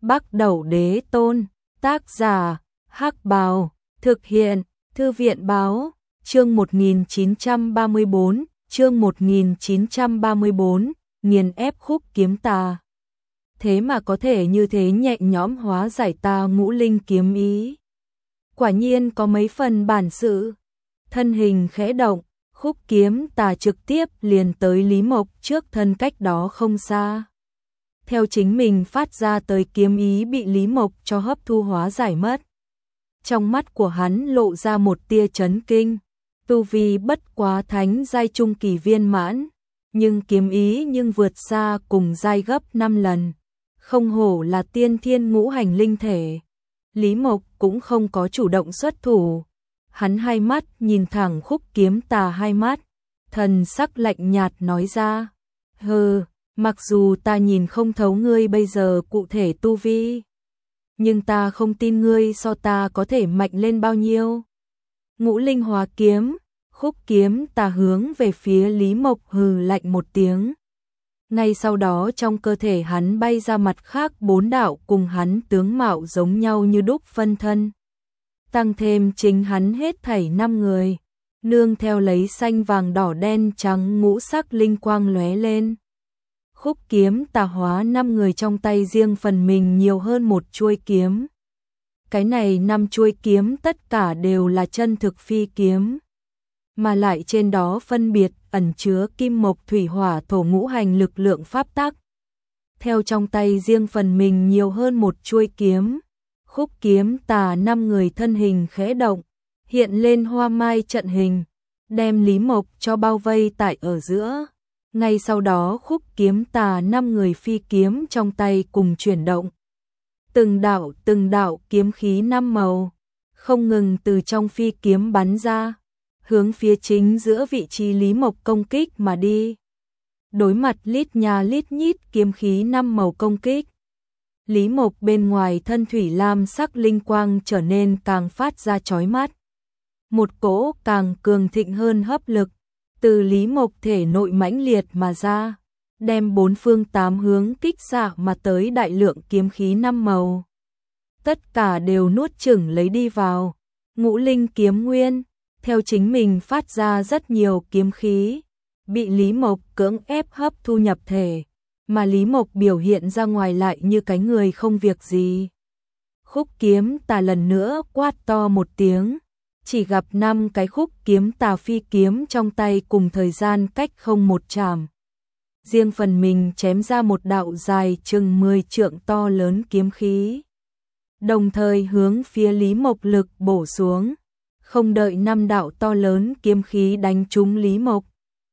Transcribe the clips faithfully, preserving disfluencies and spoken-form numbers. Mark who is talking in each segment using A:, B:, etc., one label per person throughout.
A: Bắc Đẩu Đế Tôn, tác giả, Hắc Bào, thực hiện, Thư viện Báo, chương một nghìn chín trăm ba mươi bốn, chương một nghìn chín trăm ba mươi bốn, nghiền ép khúc kiếm tà. Thế mà có thể như thế nhẹ nhõm hóa giải ta ngũ linh kiếm ý. Quả nhiên có mấy phần bản sự. Thân hình khẽ động, khúc kiếm tà trực tiếp liền tới Lý Mộc trước thân cách đó không xa. Theo chính mình phát ra tới kiếm ý bị Lý Mộc cho hấp thu hóa giải mất. Trong mắt của hắn lộ ra một tia chấn kinh, tu vi bất quá thánh giai trung kỳ viên mãn, nhưng kiếm ý nhưng vượt xa cùng giai gấp năm lần, không hổ là tiên thiên ngũ hành linh thể. Lý Mộc cũng không có chủ động xuất thủ, hắn hai mắt nhìn thẳng khúc kiếm tà hai mắt, thần sắc lạnh nhạt nói ra, hừ, mặc dù ta nhìn không thấu ngươi bây giờ cụ thể tu vi, nhưng ta không tin ngươi so ta có thể mạnh lên bao nhiêu. Ngũ linh hóa kiếm, khúc kiếm tà hướng về phía Lý Mộc hừ lạnh một tiếng. Ngay sau đó trong cơ thể hắn bay ra mặt khác bốn đạo cùng hắn tướng mạo giống nhau như đúc phân thân. Tăng thêm chính hắn hết thảy năm người, nương theo lấy xanh vàng đỏ đen trắng ngũ sắc linh quang lóe lên. Khúc kiếm tà hóa năm người trong tay riêng phần mình nhiều hơn một chuôi kiếm. Cái này năm chuôi kiếm tất cả đều là chân thực phi kiếm, mà lại trên đó phân biệt ẩn chứa kim mộc thủy hỏa thổ ngũ hành lực lượng pháp tắc. Theo trong tay riêng phần mình nhiều hơn một chuôi kiếm, khúc kiếm tà năm người thân hình khẽ động, hiện lên hoa mai trận hình, đem Lý Mộc cho bao vây tại ở giữa. Ngay sau đó khúc kiếm tà năm người phi kiếm trong tay cùng chuyển động. Từng đạo từng đạo kiếm khí năm màu, không ngừng từ trong phi kiếm bắn ra, hướng phía chính giữa vị trí Lý Mộc công kích mà đi. Đối mặt lít nha lít nhít kiếm khí năm màu công kích, Lý Mộc bên ngoài thân thủy lam sắc linh quang trở nên càng phát ra chói mắt. Một cỗ càng cường thịnh hơn hấp lực từ Lý Mộc thể nội mãnh liệt mà ra, đem bốn phương tám hướng kích xạ mà tới đại lượng kiếm khí năm màu. Tất cả đều nuốt chửng lấy đi vào. Ngũ linh kiếm nguyên, theo chính mình phát ra rất nhiều kiếm khí, bị Lý Mộc cưỡng ép hấp thu nhập thể, mà Lý Mộc biểu hiện ra ngoài lại như cái người không việc gì. Khúc kiếm tà lần nữa quát to một tiếng, chỉ gặp năm cái khúc kiếm tà phi kiếm trong tay cùng thời gian cách không một trảm. Riêng phần mình chém ra một đạo dài chừng mười trượng to lớn kiếm khí, đồng thời hướng phía Lý Mộc lực bổ xuống. Không đợi năm đạo to lớn kiếm khí đánh trúng Lý Mộc,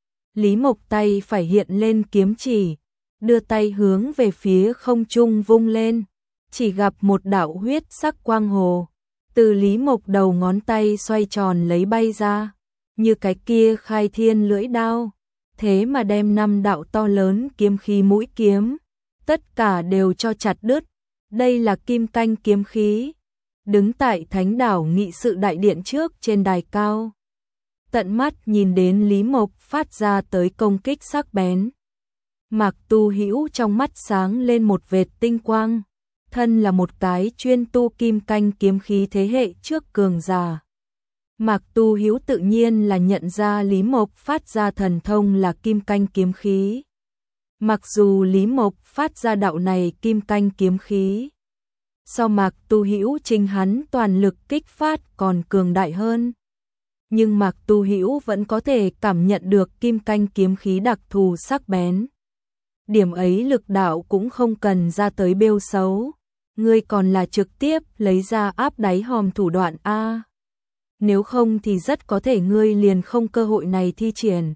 A: Lý Mộc tay phải hiện lên kiếm chỉ, đưa tay hướng về phía không trung vung lên, chỉ gặp một đạo huyết sắc quang hồ từ Lý Mộc đầu ngón tay xoay tròn lấy bay ra, như cái kia khai thiên lưỡi đao, thế mà đem năm đạo to lớn kiếm khí mũi kiếm, tất cả đều cho chặt đứt. Đây là kim canh kiếm khí. Đứng tại Thánh Đảo nghị sự đại điện trước trên đài cao, tận mắt nhìn đến Lý Mộc phát ra tới công kích sắc bén. Mạc Tu Hữu trong mắt sáng lên một vệt tinh quang, thân là một cái chuyên tu kim canh kiếm khí thế hệ trước cường giả. Mạc Tu Hữu tự nhiên là nhận ra Lý Mộc phát ra thần thông là kim canh kiếm khí. Mặc dù Lý Mộc phát ra đạo này kim canh kiếm khí, so Mạc Tu Hữu chính hắn toàn lực kích phát còn cường đại hơn, nhưng Mạc Tu Hữu vẫn có thể cảm nhận được kim canh kiếm khí đặc thù sắc bén. Điểm ấy lực đạo cũng không cần ra tới bêu xấu, ngươi còn là trực tiếp lấy ra áp đáy hòm thủ đoạn a. Nếu không thì rất có thể ngươi liền không cơ hội này thi triển.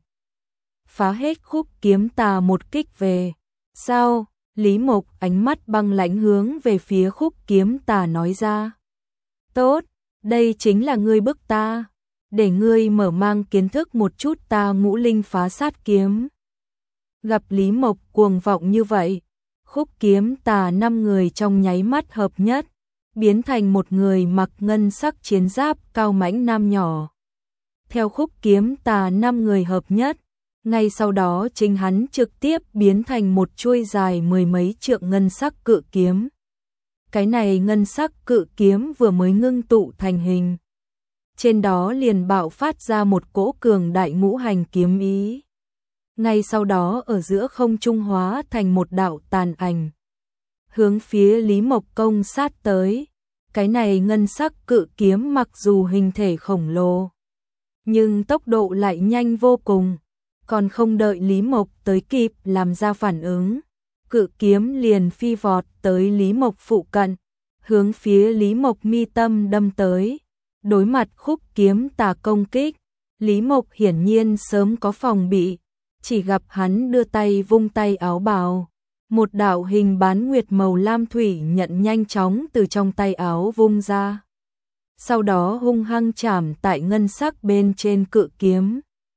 A: Phá hết khúc kiếm tà một kích về. Sao? Lý Mộc ánh mắt băng lãnh hướng về phía khúc kiếm tà nói ra. Tốt, đây chính là ngươi bức ta, để ngươi mở mang kiến thức một chút ta ngũ linh phá sát kiếm. Gặp Lý Mộc cuồng vọng như vậy, khúc kiếm tà năm người trong nháy mắt hợp nhất, biến thành một người mặc ngân sắc chiến giáp cao mãnh nam nhỏ. Theo khúc kiếm tà năm người hợp nhất, ngay sau đó chính hắn trực tiếp biến thành một chuôi dài mười mấy trượng ngân sắc cự kiếm. cái này ngân sắc cự kiếm vừa mới ngưng tụ thành hình. Trên đó liền bạo phát ra một cỗ cường đại ngũ hành kiếm ý. Ngay sau đó ở giữa không trung hóa thành một đạo tàn ảnh. Hướng phía Lý Mộc công sát tới. Cái này ngân sắc cự kiếm mặc dù hình thể khổng lồ, nhưng tốc độ lại nhanh vô cùng. Còn không đợi Lý Mộc tới kịp làm ra phản ứng, cự kiếm liền phi vọt tới Lý Mộc phụ cận, hướng phía Lý Mộc mi tâm đâm tới. Đối mặt khúc kiếm tà công kích, Lý Mộc hiển nhiên sớm có phòng bị, chỉ gặp hắn đưa tay vung tay áo bào. Một đạo hình bán nguyệt màu lam thủy nhận nhanh chóng từ trong tay áo vung ra. Sau đó hung hăng chạm tại ngân sắc bên trên cự kiếm.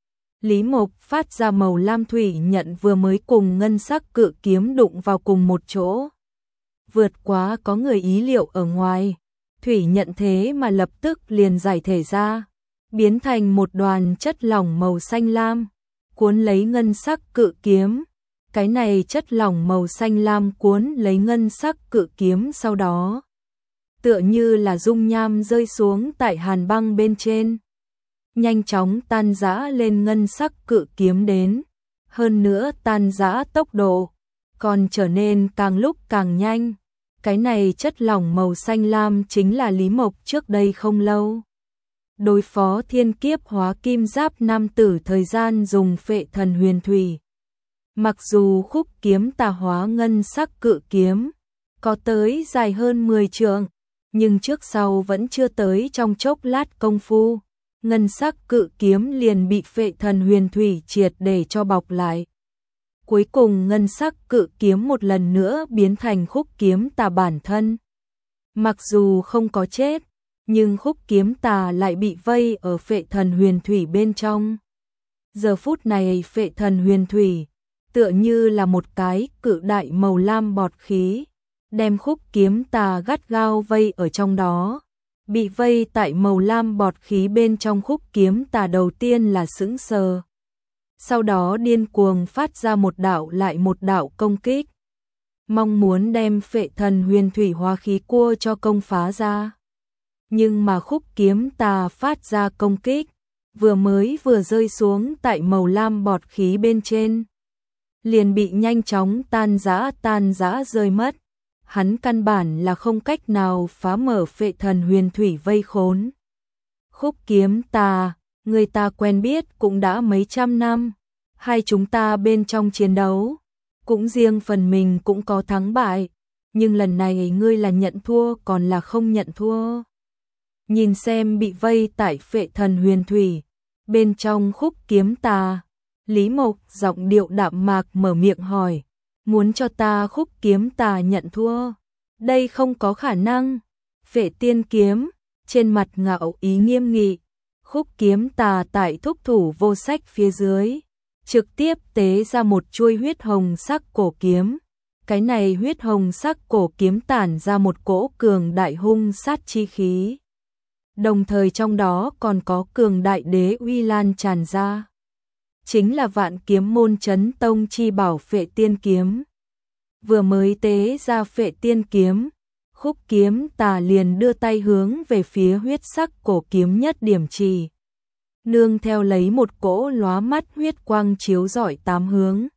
A: Lý Mộc phát ra màu lam thủy nhận vừa mới cùng ngân sắc cự kiếm đụng vào cùng một chỗ. Vượt quá có người ý liệu ở ngoài. Thủy nhận thế mà lập tức liền giải thể ra, biến thành một đoàn chất lỏng màu xanh lam, cuốn lấy ngân sắc cự kiếm. Cái này chất lỏng màu xanh lam cuốn lấy ngân sắc cự kiếm sau đó, tựa như là dung nham rơi xuống tại hàn băng bên trên, nhanh chóng tan rã lên ngân sắc cự kiếm đến. Hơn nữa tan rã tốc độ còn trở nên càng lúc càng nhanh. Cái này chất lỏng màu xanh lam chính là Lý Mộc trước đây không lâu đối phó thiên kiếp hóa kim giáp nam tử thời gian dùng phệ thần huyền thủy. Mặc dù khúc kiếm tà hóa ngân sắc cự kiếm có tới dài hơn mười trượng, nhưng trước sau vẫn chưa tới trong chốc lát công phu, ngân sắc cự kiếm liền bị phệ thần huyền thủy triệt để cho bọc lại. Cuối cùng ngân sắc cự kiếm một lần nữa biến thành khúc kiếm tà bản thân. Mặc dù không có chết, nhưng khúc kiếm tà lại bị vây ở phệ thần huyền thủy bên trong. Giờ phút này phệ thần huyền thủy tựa như là một cái cự đại màu lam bọt khí, đem khúc kiếm tà gắt gao vây ở trong đó. Bị vây tại màu lam bọt khí bên trong khúc kiếm tà đầu tiên là sững sờ, sau đó điên cuồng phát ra một đạo lại một đạo công kích, mong muốn đem phệ thần huyền thủy hóa khí cua cho công phá ra. Nhưng mà khúc kiếm tà phát ra công kích vừa mới vừa rơi xuống tại màu lam bọt khí bên trên, liền bị nhanh chóng tan rã tan rã rơi mất. Hắn căn bản là không cách nào phá mở phệ thần huyền thủy vây khốn. Khúc kiếm tà, người ta quen biết cũng đã mấy trăm năm, hai chúng ta bên trong chiến đấu, cũng riêng phần mình cũng có thắng bại, nhưng lần này ngươi là nhận thua còn là không nhận thua. Nhìn xem bị vây tại phệ thần huyền thủy, bên trong khúc kiếm tà, Lý Mộc giọng điệu đạm mạc mở miệng hỏi, muốn cho ta khúc kiếm tà nhận thua? Đây không có khả năng. Phệ tiên kiếm, trên mặt ngạo ý nghiêm nghị, khúc kiếm tà tại thúc thủ vô sách phía dưới, trực tiếp tế ra một chuôi huyết hồng sắc cổ kiếm. Cái này huyết hồng sắc cổ kiếm tản ra một cỗ cường đại hung sát chi khí, đồng thời trong đó còn có cường đại đế uy lan tràn ra. Chính là vạn kiếm môn chấn tông chi bảo phệ tiên kiếm. Vừa mới tế ra phệ tiên kiếm, khúc kiếm tà liền đưa tay hướng về phía huyết sắc cổ kiếm nhất điểm trì. Nương theo lấy một cỗ lóa mắt huyết quang chiếu rọi tám hướng.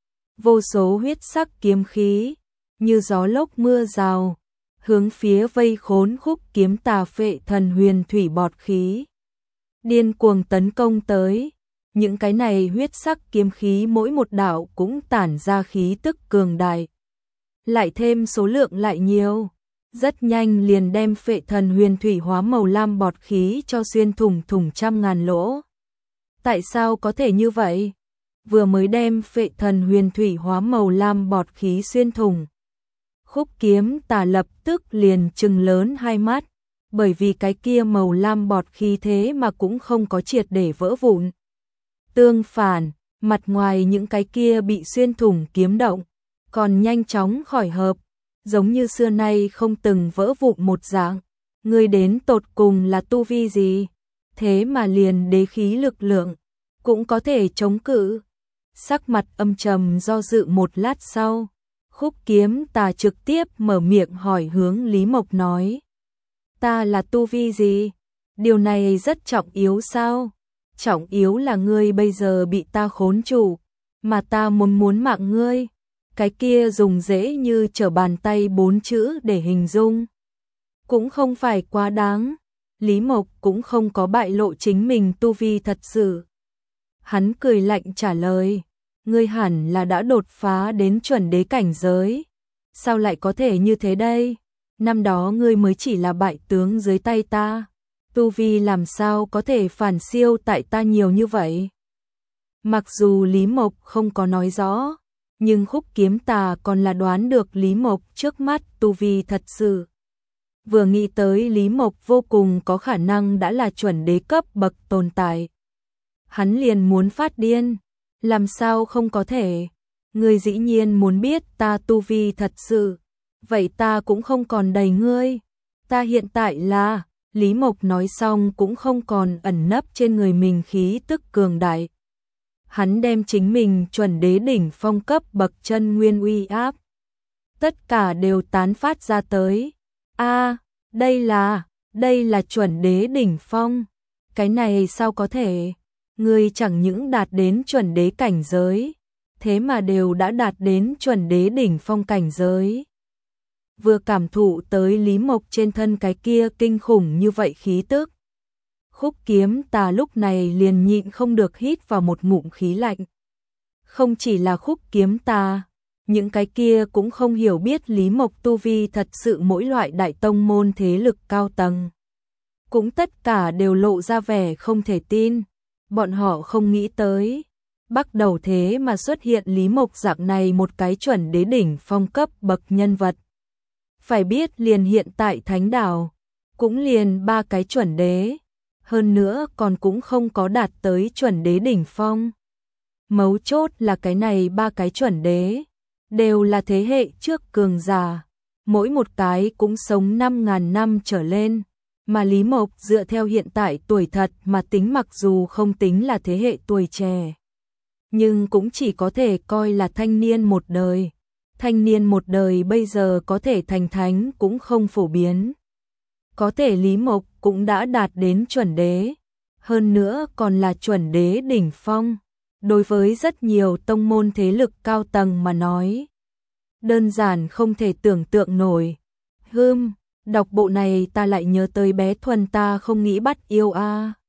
A: Vô số huyết sắc kiếm khí, như gió lốc mưa rào, hướng phía vây khốn khúc kiếm tà phệ thần huyền thủy bọt khí, điên cuồng tấn công tới. Những cái này huyết sắc kiếm khí mỗi một đạo cũng tản ra khí tức cường đại, lại thêm số lượng lại nhiều, rất nhanh liền đem phệ thần huyền thủy hóa màu lam bọt khí cho xuyên thủng thủng trăm ngàn lỗ. Tại sao có thể như vậy? Vừa mới đem phệ thần huyền thủy hóa màu lam bọt khí xuyên thủng, khúc kiếm tà lập tức liền trừng lớn hai mắt, bởi vì cái kia màu lam bọt khí thế mà cũng không có triệt để vỡ vụn. Tương phản, mặt ngoài những cái kia bị xuyên thủng kiếm động, còn nhanh chóng khỏi hợp, giống như xưa nay không từng vỡ vụn một dạng. Ngươi đến tột cùng là tu vi gì? Thế mà liền đế khí lực lượng cũng có thể chống cự. Sắc mặt âm trầm do dự một lát sau, Khúc Kiếm Tà trực tiếp mở miệng hỏi hướng Lý Mộc nói. Ta là tu vi gì? Điều này rất trọng yếu sao? Trọng yếu là ngươi bây giờ bị ta khốn trụ, mà ta muốn muốn mạng ngươi. Cái kia dùng dễ như trở bàn tay bốn chữ để hình dung. Cũng không phải quá đáng. Lý Mộc cũng không có bại lộ chính mình tu vi thật sự. Hắn cười lạnh trả lời. Ngươi hẳn là đã đột phá đến chuẩn đế cảnh giới. Sao lại có thể như thế đây? Năm đó ngươi mới chỉ là bại tướng dưới tay ta. Tu vi làm sao có thể phản siêu tại ta nhiều như vậy? Mặc dù Lý Mộc không có nói rõ, nhưng Khúc Kiếm Tà còn là đoán được Lý Mộc trước mắt tu vi thật sự. Vừa nghĩ tới Lý Mộc vô cùng có khả năng đã là chuẩn đế cấp bậc tồn tại. Hắn liền muốn phát điên. Làm sao không có thể? Ngươi dĩ nhiên muốn biết ta tu vi thật sự. Vậy ta cũng không còn đầy ngươi. Ta hiện tại là... Lý Mộc nói xong cũng không còn ẩn nấp trên người mình khí tức cường đại. Hắn đem chính mình chuẩn đế đỉnh phong cấp bậc chân nguyên uy áp. Tất cả đều tán phát ra tới. A, đây là, đây là chuẩn đế đỉnh phong. Cái này sao có thể? Ngươi chẳng những đạt đến chuẩn đế cảnh giới, thế mà đều đã đạt đến chuẩn đế đỉnh phong cảnh giới. Vừa cảm thụ tới Lý Mộc trên thân cái kia kinh khủng như vậy khí tức. Khúc Kiếm Tà lúc này liền nhịn không được hít vào một ngụm khí lạnh. Không chỉ là Khúc Kiếm Tà, những cái kia cũng không hiểu biết Lý Mộc tu vi thật sự mỗi loại đại tông môn thế lực cao tầng. Cũng tất cả đều lộ ra vẻ không thể tin. Bọn họ không nghĩ tới. Bắt đầu thế mà xuất hiện Lý Mộc dạng này một cái chuẩn đế đỉnh phong cấp bậc nhân vật. Phải biết liền hiện tại Thánh Đảo, cũng liền ba cái chuẩn đế. Hơn nữa còn cũng không có đạt tới chuẩn đế đỉnh phong. Mấu chốt là cái này ba cái chuẩn đế. Đều là thế hệ trước cường giả. Mỗi một cái cũng sống năm ngàn năm trở lên. Mà Lý Mộc dựa theo hiện tại tuổi thật mà tính mặc dù không tính là thế hệ tuổi trẻ. Nhưng cũng chỉ có thể coi là thanh niên một đời. Thanh niên một đời bây giờ có thể thành thánh cũng không phổ biến. Có thể Lý Mộc cũng đã đạt đến chuẩn đế. Hơn nữa còn là chuẩn đế đỉnh phong. Đối với rất nhiều tông môn thế lực cao tầng mà nói. Đơn giản không thể tưởng tượng nổi. Hưm, đọc bộ này ta lại nhớ tới bé Thuần ta không nghĩ bắt yêu a.